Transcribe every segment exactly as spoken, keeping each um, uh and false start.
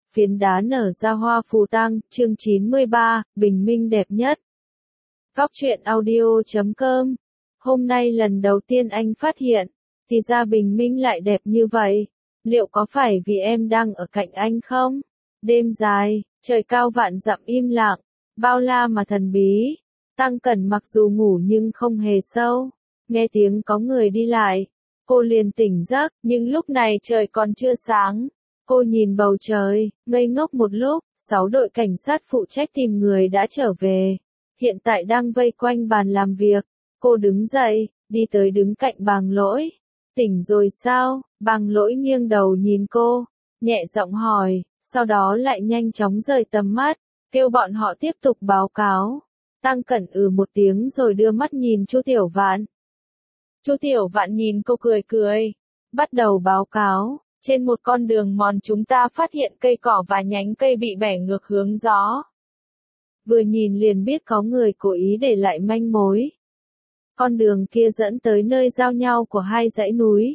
Phiến đá nở ra hoa phù tang, chương chín mươi ba, bình minh đẹp nhất. Góc truyện audio chấm com. Hôm nay lần đầu tiên anh phát hiện, thì ra bình minh lại đẹp như vậy. Liệu có phải vì em đang ở cạnh anh không? Đêm dài, trời cao vạn dặm im lặng, bao la mà thần bí. Tăng Cẩn mặc dù ngủ nhưng không hề sâu. Nghe tiếng có người đi lại, cô liền tỉnh giấc, nhưng lúc này trời còn chưa sáng. Cô nhìn bầu trời, ngây ngốc một lúc, sáu đội cảnh sát phụ trách tìm người đã trở về. Hiện tại đang vây quanh bàn làm việc. Cô đứng dậy, đi tới đứng cạnh Bàng Lỗi. Tỉnh rồi sao? Bàng Lỗi nghiêng đầu nhìn cô, nhẹ giọng hỏi, sau đó lại nhanh chóng rời tầm mắt, kêu bọn họ tiếp tục báo cáo. Tăng Cẩn ừ một tiếng rồi đưa mắt nhìn Chu Tiểu Vạn. Chu Tiểu Vạn nhìn cô cười cười, bắt đầu báo cáo. Trên một con đường mòn chúng ta phát hiện cây cỏ và nhánh cây bị bẻ ngược hướng gió. Vừa nhìn liền biết có người cố ý để lại manh mối. Con đường kia dẫn tới nơi giao nhau của hai dãy núi.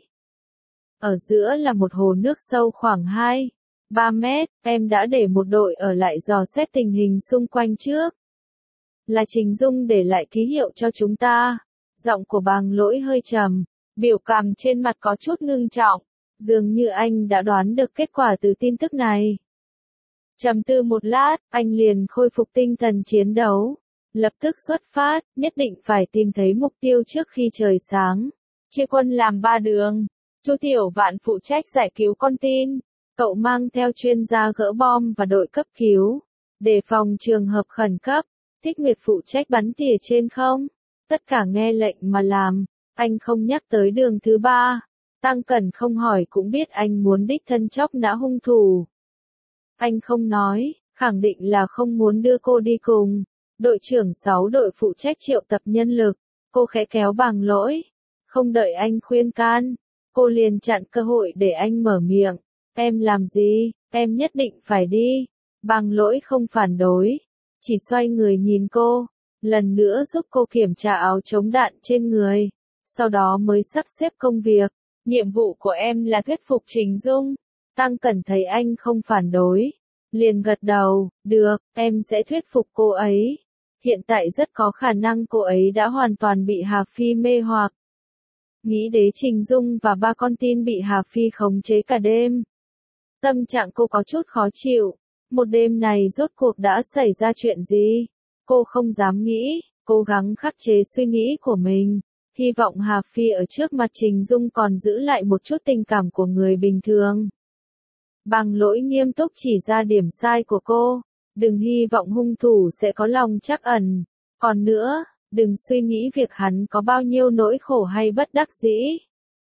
Ở giữa là một hồ nước sâu khoảng hai, ba mét, em đã để một đội ở lại dò xét tình hình xung quanh trước. Là Trình Dung để lại ký hiệu cho chúng ta. Giọng của Bàng Lỗi hơi trầm, biểu cảm trên mặt có chút ngưng trọng. Dường như anh đã đoán được kết quả từ tin tức này. Trầm tư một lát, anh liền khôi phục tinh thần chiến đấu. Lập tức xuất phát, nhất định phải tìm thấy mục tiêu trước khi trời sáng. Chia quân làm ba đường. Chu Tiểu Vạn phụ trách giải cứu con tin. Cậu mang theo chuyên gia gỡ bom và đội cấp cứu. Đề phòng trường hợp khẩn cấp. Thích Nguyệt phụ trách bắn tỉa trên không. Tất cả nghe lệnh mà làm. Anh không nhắc tới đường thứ ba. Tăng Cẩn không hỏi cũng biết anh muốn đích thân chóc nã hung thủ. Anh không nói, khẳng định là không muốn đưa cô đi cùng. Đội trưởng sáu đội phụ trách triệu tập nhân lực. Cô khẽ kéo Bàng Lỗi. Không đợi anh khuyên can. Cô liền chặn cơ hội để anh mở miệng. Em làm gì, em nhất định phải đi. Bàng Lỗi không phản đối. Chỉ xoay người nhìn cô. Lần nữa giúp cô kiểm tra áo chống đạn trên người. Sau đó mới sắp xếp công việc. Nhiệm vụ của em là thuyết phục Trình Dung. Tăng Cẩn thấy anh không phản đối. Liền gật đầu, được, em sẽ thuyết phục cô ấy. Hiện tại rất có khả năng cô ấy đã hoàn toàn bị Hà Phi mê hoặc. Nghĩ đến Trình Dung và ba con tin bị Hà Phi khống chế cả đêm. Tâm trạng cô có chút khó chịu. Một đêm này rốt cuộc đã xảy ra chuyện gì? Cô không dám nghĩ, cố gắng khắc chế suy nghĩ của mình. Hy vọng Hà Phi ở trước mặt Trình Dung còn giữ lại một chút tình cảm của người bình thường. Bàng Lỗi nghiêm túc chỉ ra điểm sai của cô. Đừng hy vọng hung thủ sẽ có lòng trắc ẩn. Còn nữa, đừng suy nghĩ việc hắn có bao nhiêu nỗi khổ hay bất đắc dĩ.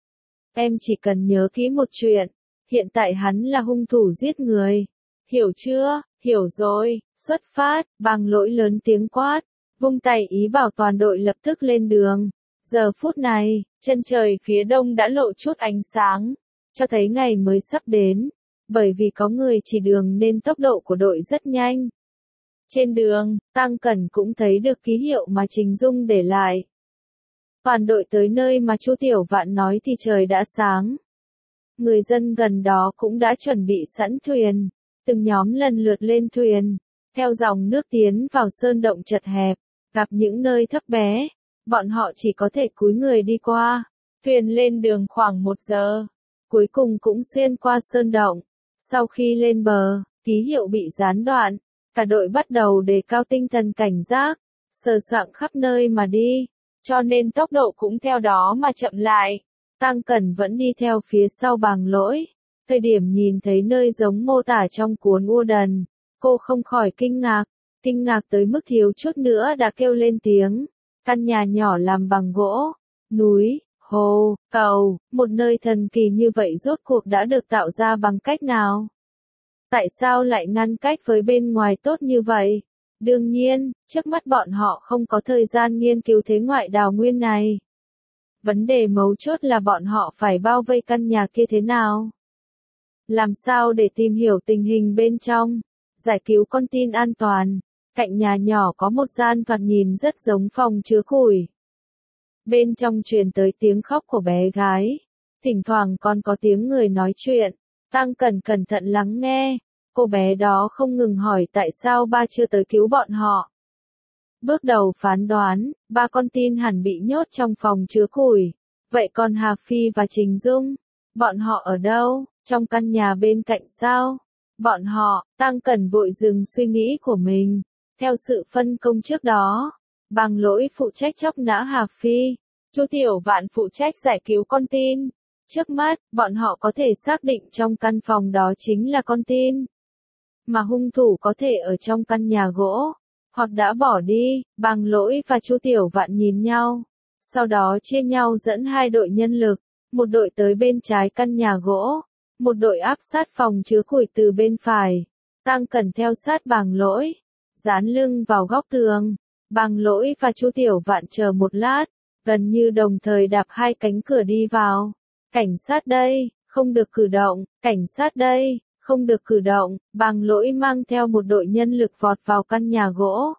Em chỉ cần nhớ kỹ một chuyện. Hiện tại hắn là hung thủ giết người. Hiểu chưa? Hiểu rồi. Xuất phát. Bàng Lỗi lớn tiếng quát. Vung tay ý bảo toàn đội lập tức lên đường. Giờ phút này, chân trời phía đông đã lộ chút ánh sáng, cho thấy ngày mới sắp đến. Bởi vì có người chỉ đường nên tốc độ của đội rất nhanh. Trên đường, Tăng Cẩn cũng thấy được ký hiệu mà Trình Dung để lại. Toàn đội tới nơi mà Chu Tiểu Vạn nói thì trời đã sáng. Người dân gần đó cũng đã chuẩn bị sẵn thuyền. Từng nhóm lần lượt lên thuyền, theo dòng nước tiến vào sơn động chật hẹp, gặp những nơi thấp bé. Bọn họ chỉ có thể cúi người đi qua. Thuyền lên đường khoảng một giờ. Cuối cùng cũng xuyên qua sơn động. Sau khi lên bờ, ký hiệu bị gián đoạn. Cả đội bắt đầu đề cao tinh thần cảnh giác. Sờ soạng khắp nơi mà đi. Cho nên tốc độ cũng theo đó mà chậm lại. Tăng Cẩn vẫn đi theo phía sau Bàng Lỗi. Thời điểm nhìn thấy nơi giống mô tả trong cuốn U Đần. Cô không khỏi kinh ngạc. Kinh ngạc tới mức thiếu chút nữa đã kêu lên tiếng. Căn nhà nhỏ làm bằng gỗ, núi, hồ, cầu, một nơi thần kỳ như vậy rốt cuộc đã được tạo ra bằng cách nào? Tại sao lại ngăn cách với bên ngoài tốt như vậy? Đương nhiên, trước mắt bọn họ không có thời gian nghiên cứu thế ngoại đào nguyên này. Vấn đề mấu chốt là bọn họ phải bao vây căn nhà kia thế nào? Làm sao để tìm hiểu tình hình bên trong? Giải cứu con tin an toàn. Cạnh nhà nhỏ có một gian thoạt nhìn rất giống phòng chứa củi. Bên trong truyền tới tiếng khóc của bé gái. Thỉnh thoảng còn có tiếng người nói chuyện. Tăng Cẩn cẩn thận lắng nghe. Cô bé đó không ngừng hỏi tại sao ba chưa tới cứu bọn họ. Bước đầu phán đoán, ba con tin hẳn bị nhốt trong phòng chứa củi. Vậy còn Hà Phi và Trình Dung? Bọn họ ở đâu? Trong căn nhà bên cạnh sao? Bọn họ, Tăng Cẩn vội dừng suy nghĩ của mình. Theo sự phân công trước đó, Bằng Lỗi phụ trách chóc nã Hà Phi, Chu Tiểu Vạn phụ trách giải cứu con tin. Trước mắt, bọn họ có thể xác định trong căn phòng đó chính là con tin. Mà hung thủ có thể ở trong căn nhà gỗ, hoặc đã bỏ đi. Bằng Lỗi và Chu Tiểu Vạn nhìn nhau. Sau đó chia nhau dẫn hai đội nhân lực, một đội tới bên trái căn nhà gỗ, một đội áp sát phòng chứa củi từ bên phải. Tăng Cẩn theo sát Bằng Lỗi, dán lưng vào góc tường. Bằng Lỗi và Chu Tiểu Vạn chờ một lát, gần như đồng thời đạp hai cánh cửa đi vào. Cảnh sát đây, không được cử động, cảnh sát đây, không được cử động. Bằng Lỗi mang theo một đội nhân lực vọt vào căn nhà gỗ.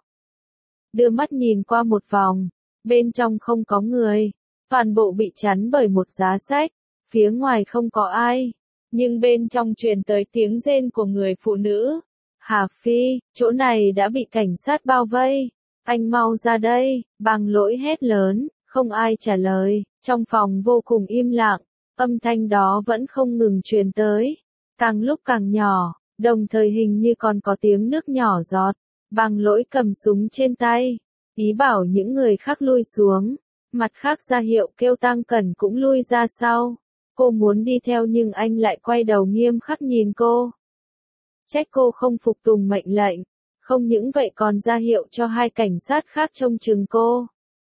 Đưa mắt nhìn qua một vòng, bên trong không có người, toàn bộ bị chắn bởi một giá sách, phía ngoài không có ai, nhưng bên trong truyền tới tiếng rên của người phụ nữ. Hà Phi, chỗ này đã bị cảnh sát bao vây, anh mau ra đây. Bằng Lỗi hét lớn, không ai trả lời, trong phòng vô cùng im lặng, âm thanh đó vẫn không ngừng truyền tới, càng lúc càng nhỏ, đồng thời hình như còn có tiếng nước nhỏ giọt. Bằng Lỗi cầm súng trên tay, ý bảo những người khác lui xuống, mặt khác ra hiệu kêu Tăng Cẩn cũng lui ra sau. Cô muốn đi theo nhưng anh lại quay đầu nghiêm khắc nhìn cô. Trách cô không phục tùng mệnh lệnh, không những vậy còn ra hiệu cho hai cảnh sát khác trông chừng cô.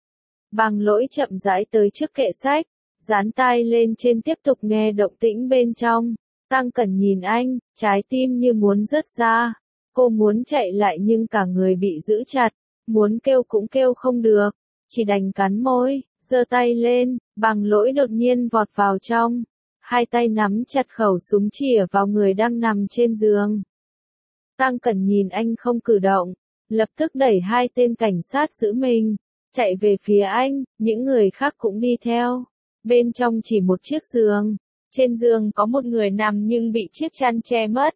Bằng Lỗi chậm rãi tới trước kệ sách, dán tai lên trên tiếp tục nghe động tĩnh bên trong. Tăng Cẩn nhìn anh, trái tim như muốn rớt ra. Cô muốn chạy lại nhưng cả người bị giữ chặt, muốn kêu cũng kêu không được, chỉ đành cắn môi, giơ tay lên. Bằng Lỗi đột nhiên vọt vào trong, hai tay nắm chặt khẩu súng chĩa vào người đang nằm trên giường. Tăng Cẩn nhìn anh không cử động, lập tức đẩy hai tên cảnh sát giữ mình, chạy về phía anh. Những người khác cũng đi theo. Bên trong chỉ một chiếc giường, trên giường có một người nằm nhưng bị chiếc chăn che mất.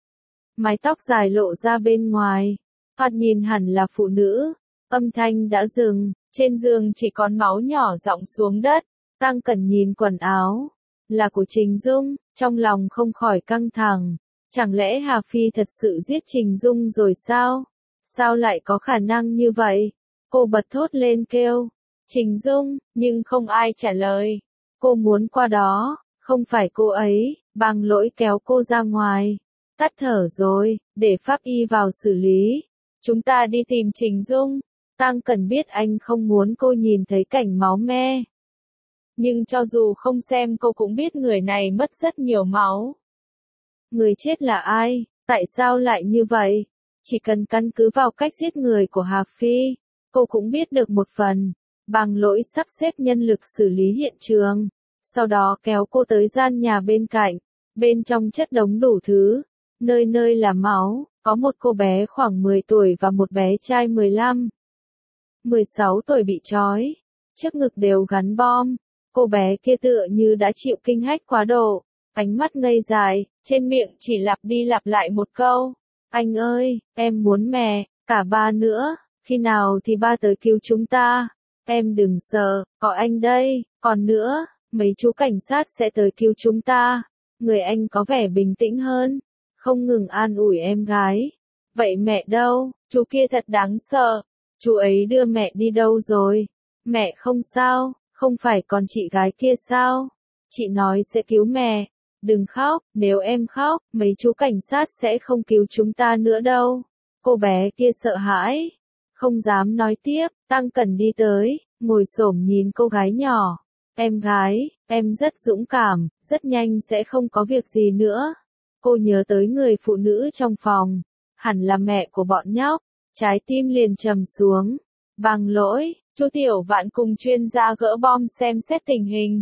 Mái tóc dài lộ ra bên ngoài, thoạt nhìn hẳn là phụ nữ. Âm thanh đã dừng, trên giường chỉ còn máu nhỏ ròng xuống đất. Tăng Cẩn nhìn quần áo, là của Trình Dung, trong lòng không khỏi căng thẳng. Chẳng lẽ Hà Phi thật sự giết Trình Dung rồi sao? Sao lại có khả năng như vậy? Cô bật thốt lên kêu, Trình Dung, nhưng không ai trả lời. Cô muốn qua đó, không phải cô ấy. Bằng Lỗi kéo cô ra ngoài. Tắt thở rồi, để pháp y vào xử lý. Chúng ta đi tìm Trình Dung. Tăng Cẩn biết anh không muốn cô nhìn thấy cảnh máu me. Nhưng cho dù không xem cô cũng biết người này mất rất nhiều máu. Người chết là ai? Tại sao lại như vậy? Chỉ cần căn cứ vào cách giết người của Hà Phi, cô cũng biết được một phần. Bằng Lỗi sắp xếp nhân lực xử lý hiện trường, sau đó kéo cô tới gian nhà bên cạnh. Bên trong chất đống đủ thứ, nơi nơi là máu, có một cô bé khoảng mười tuổi và một bé trai mười lăm, mười sáu tuổi bị trói, trước ngực đều gắn bom. Cô bé kia tựa như đã chịu kinh hách quá độ, ánh mắt ngây dại, trên miệng chỉ lặp đi lặp lại một câu, anh ơi, em muốn mẹ, cả ba nữa, khi nào thì ba tới cứu chúng ta, em đừng sợ, có anh đây, còn nữa, mấy chú cảnh sát sẽ tới cứu chúng ta. Người anh có vẻ bình tĩnh hơn, không ngừng an ủi em gái. Vậy mẹ đâu? Chú kia thật đáng sợ. Chú ấy đưa mẹ đi đâu rồi? Mẹ không sao, không phải còn chị gái kia sao? Chị nói sẽ cứu mẹ. Đừng khóc, nếu em khóc, mấy chú cảnh sát sẽ không cứu chúng ta nữa đâu. Cô bé kia sợ hãi, không dám nói tiếp. Tăng Cẩn đi tới, ngồi xổm nhìn cô gái nhỏ. Em gái, em rất dũng cảm, rất nhanh sẽ không có việc gì nữa. Cô nhớ tới người phụ nữ trong phòng, hẳn là mẹ của bọn nhóc, trái tim liền trầm xuống. Bằng Lỗi, Chu Tiểu Vạn cùng chuyên gia gỡ bom xem xét tình hình.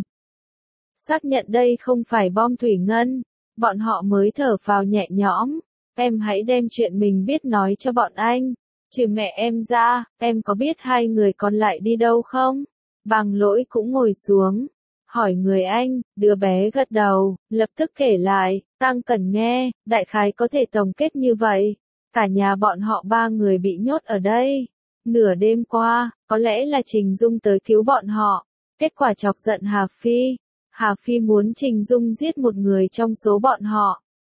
Xác nhận đây không phải bom thủy ngân, bọn họ mới thở phào nhẹ nhõm. Em hãy đem chuyện mình biết nói cho bọn anh. Trừ mẹ em ra, em có biết hai người còn lại đi đâu không? Bằng Lỗi cũng ngồi xuống, hỏi người anh, đứa bé gật đầu, lập tức kể lại, Tăng Cẩn nghe, đại khái có thể tổng kết như vậy. Cả nhà bọn họ ba người bị nhốt ở đây. Nửa đêm qua, có lẽ là Trình Dung tới cứu bọn họ. Kết quả chọc giận Hà Phi. Hà Phi muốn Trình Dung giết một người trong số bọn họ.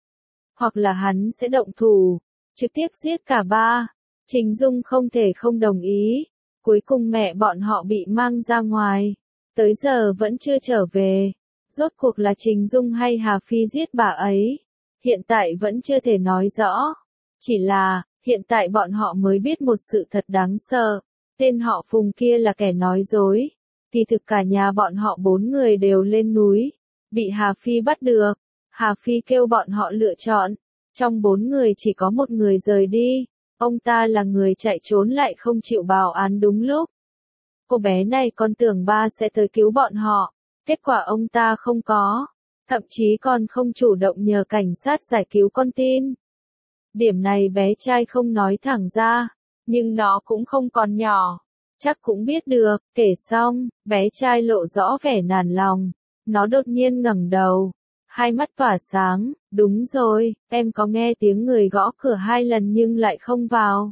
Hoặc là hắn sẽ động thủ, trực tiếp giết cả ba. Trình Dung không thể không đồng ý. Cuối cùng mẹ bọn họ bị mang ra ngoài. Tới giờ vẫn chưa trở về. Rốt cuộc là Trình Dung hay Hà Phi giết bà ấy. Hiện tại vẫn chưa thể nói rõ. Chỉ là, hiện tại bọn họ mới biết một sự thật đáng sợ. Tên họ Phùng kia là kẻ nói dối. Kỳ thực cả nhà bọn họ bốn người đều lên núi. Bị Hà Phi bắt được. Hà Phi kêu bọn họ lựa chọn. Trong bốn người chỉ có một người rời đi. Ông ta là người chạy trốn lại không chịu báo án đúng lúc. Cô bé này còn tưởng ba sẽ tới cứu bọn họ. Kết quả ông ta không có. Thậm chí còn không chủ động nhờ cảnh sát giải cứu con tin. Điểm này bé trai không nói thẳng ra. Nhưng nó cũng không còn nhỏ. Chắc cũng biết được. Kể xong, bé trai lộ rõ vẻ nản lòng. Nó đột nhiên ngẩng đầu. Hai mắt tỏa sáng. Đúng rồi, em có nghe tiếng người gõ cửa hai lần nhưng lại không vào.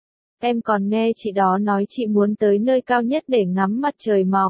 Em còn nghe chị đó nói chị muốn tới nơi cao nhất để ngắm mặt trời mọc.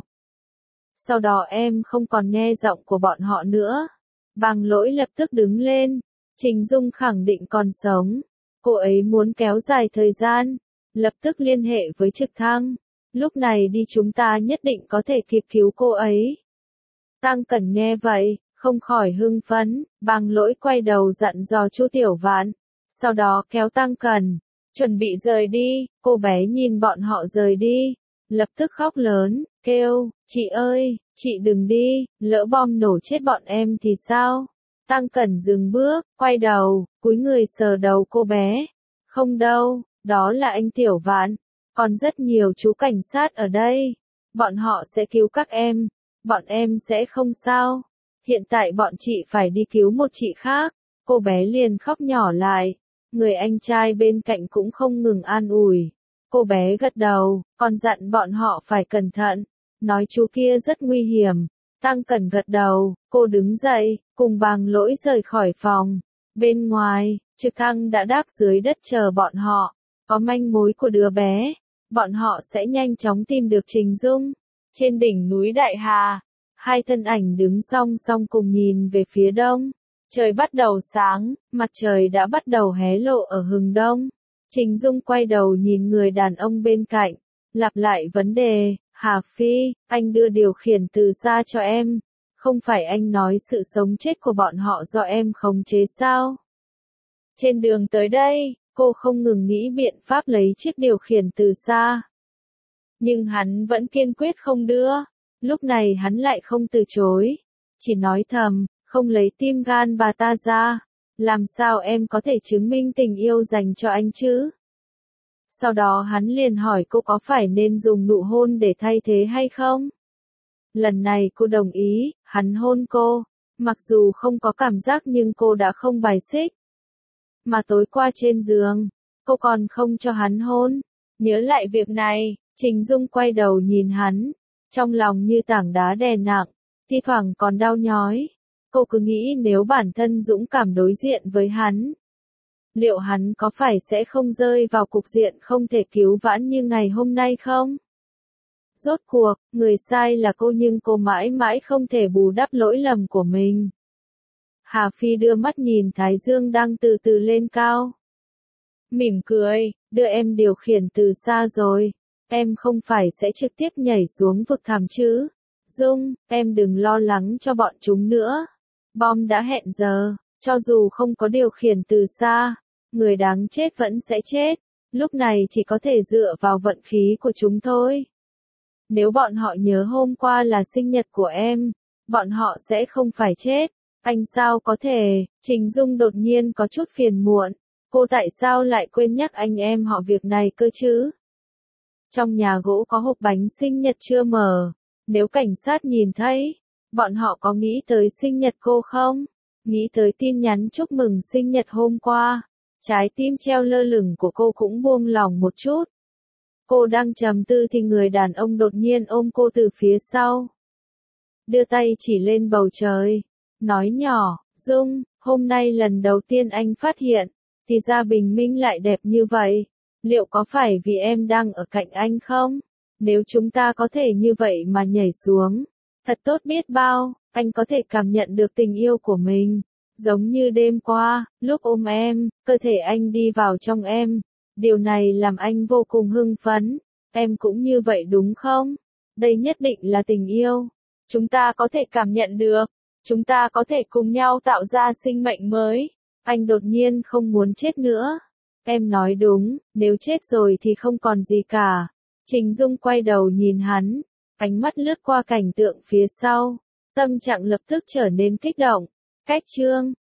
Sau đó em không còn nghe giọng của bọn họ nữa. Bàng Lỗi lập tức đứng lên. Trình Dung khẳng định còn sống. Cô ấy muốn kéo dài thời gian. Lập tức liên hệ với trực thăng. Lúc này đi chúng ta nhất định có thể kịp cứu cô ấy. Tăng Cẩn nghe vậy, không khỏi hưng phấn. Bàng Lỗi quay đầu dặn dò Chu Tiểu Vãn. Sau đó kéo Tăng Cẩn. Chuẩn bị rời đi. Cô bé nhìn bọn họ rời đi. Lập tức khóc lớn, kêu, chị ơi, chị đừng đi, lỡ bom nổ chết bọn em thì sao? Tăng Cẩn dừng bước, quay đầu, cúi người sờ đầu cô bé. Không đâu, đó là anh Tiểu Vãn. Còn rất nhiều chú cảnh sát ở đây. Bọn họ sẽ cứu các em. Bọn em sẽ không sao. Hiện tại bọn chị phải đi cứu một chị khác. Cô bé liền khóc nhỏ lại. Người anh trai bên cạnh cũng không ngừng an ủi. Cô bé gật đầu, còn dặn bọn họ phải cẩn thận. Nói chú kia rất nguy hiểm. Tăng Cẩn gật đầu, cô đứng dậy, cùng Bàng Lỗi rời khỏi phòng. Bên ngoài, trực thăng đã đáp dưới đất chờ bọn họ. Có manh mối của đứa bé. Bọn họ sẽ nhanh chóng tìm được Trình Dung. Trên đỉnh núi Đại Hà, hai thân ảnh đứng song song cùng nhìn về phía đông. Trời bắt đầu sáng, mặt trời đã bắt đầu hé lộ ở hừng đông. Trình Dung quay đầu nhìn người đàn ông bên cạnh, lặp lại vấn đề, Hà Phi, anh đưa điều khiển từ xa cho em. Không phải anh nói sự sống chết của bọn họ do em khống chế sao? Trên đường tới đây, cô không ngừng nghĩ biện pháp lấy chiếc điều khiển từ xa. Nhưng hắn vẫn kiên quyết không đưa. Lúc này hắn lại không từ chối. Chỉ nói thầm, không lấy tim gan bà ta ra. Làm sao em có thể chứng minh tình yêu dành cho anh chứ? Sau đó hắn liền hỏi cô có phải nên dùng nụ hôn để thay thế hay không? Lần này cô đồng ý, hắn hôn cô. Mặc dù không có cảm giác nhưng cô đã không bài xích. Mà tối qua trên giường, cô còn không cho hắn hôn. Nhớ lại việc này, Trình Dung quay đầu nhìn hắn. Trong lòng như tảng đá đè nặng, thi thoảng còn đau nhói. Cô cứ nghĩ nếu bản thân dũng cảm đối diện với hắn, liệu hắn có phải sẽ không rơi vào cục diện không thể cứu vãn như ngày hôm nay không? Rốt cuộc, người sai là cô nhưng cô mãi mãi không thể bù đắp lỗi lầm của mình. Hà Phi đưa mắt nhìn Thái Dương đang từ từ lên cao. Mỉm cười, đưa em điều khiển từ xa rồi. Em không phải sẽ trực tiếp nhảy xuống vực thẳm chứ? Dung, em đừng lo lắng cho bọn chúng nữa. Bom đã hẹn giờ, cho dù không có điều khiển từ xa, người đáng chết vẫn sẽ chết. Lúc này chỉ có thể dựa vào vận khí của chúng thôi. Nếu bọn họ nhớ hôm qua là sinh nhật của em, bọn họ sẽ không phải chết. Anh sao có thể? Trình Dung đột nhiên có chút phiền muộn. Cô tại sao lại quên nhắc anh em họ việc này cơ chứ? Trong nhà gỗ có hộp bánh sinh nhật chưa mở. Nếu cảnh sát nhìn thấy, bọn họ có nghĩ tới sinh nhật cô không? Nghĩ tới tin nhắn chúc mừng sinh nhật hôm qua. Trái tim treo lơ lửng của cô cũng buông lòng một chút. Cô đang trầm tư thì người đàn ông đột nhiên ôm cô từ phía sau. đưa tay chỉ lên bầu trời, nói nhỏ, Dung, hôm nay lần đầu tiên anh phát hiện, thì ra bình minh lại đẹp như vậy. Liệu có phải vì em đang ở cạnh anh không? Nếu chúng ta có thể như vậy mà nhảy xuống, thật tốt biết bao, anh có thể cảm nhận được tình yêu của mình. Giống như đêm qua, lúc ôm em, cơ thể anh đi vào trong em. Điều này làm anh vô cùng hưng phấn. Em cũng như vậy đúng không? Đây nhất định là tình yêu. Chúng ta có thể cảm nhận được. Chúng ta có thể cùng nhau tạo ra sinh mệnh mới. Anh đột nhiên không muốn chết nữa. Em nói đúng, nếu chết rồi thì không còn gì cả. Trình Dung quay đầu nhìn hắn, ánh mắt lướt qua cảnh tượng phía sau. Tâm trạng lập tức trở nên kích động. Cách chương